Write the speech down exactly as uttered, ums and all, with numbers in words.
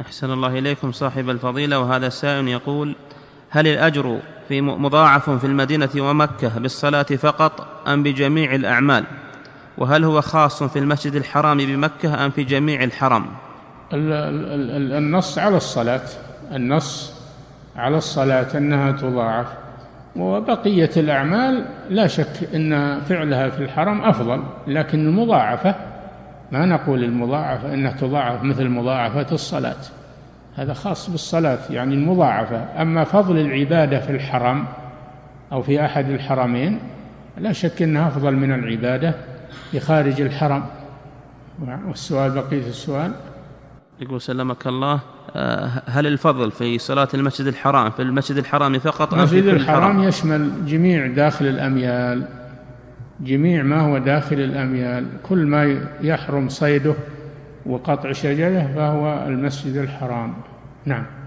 أحسن الله إليكم صاحب الفضيلة. وهذا سائل يقول: هل الأجر في مضاعف في المدينة ومكة بالصلاة فقط أم بجميع الأعمال؟ وهل هو خاص في المسجد الحرام بمكة أم في جميع الحرم؟ النص على الصلاة، النص على الصلاة أنها تضاعف، وبقية الأعمال لا شك أن فعلها في الحرم أفضل، لكن المضاعفة ما نقول المضاعفة أنها تضاعف مثل مضاعفة الصلاة، هذا خاص بالصلاة يعني المضاعفة. أما فضل العبادة في الحرم أو في أحد الحرمين لا شك أنها أفضل من العبادة في خارج الحرم. والسؤال بقية السؤال يقول: سلمك الله، هل الفضل في صلاة المسجد الحرام في المسجد الحرام فقط أم في كل المسجد الحرام الحرم؟ يشمل جميع داخل الأميال، جميع ما هو داخل الأميال، كل ما يحرم صيده وقطع شجره فهو المسجد الحرام. نعم.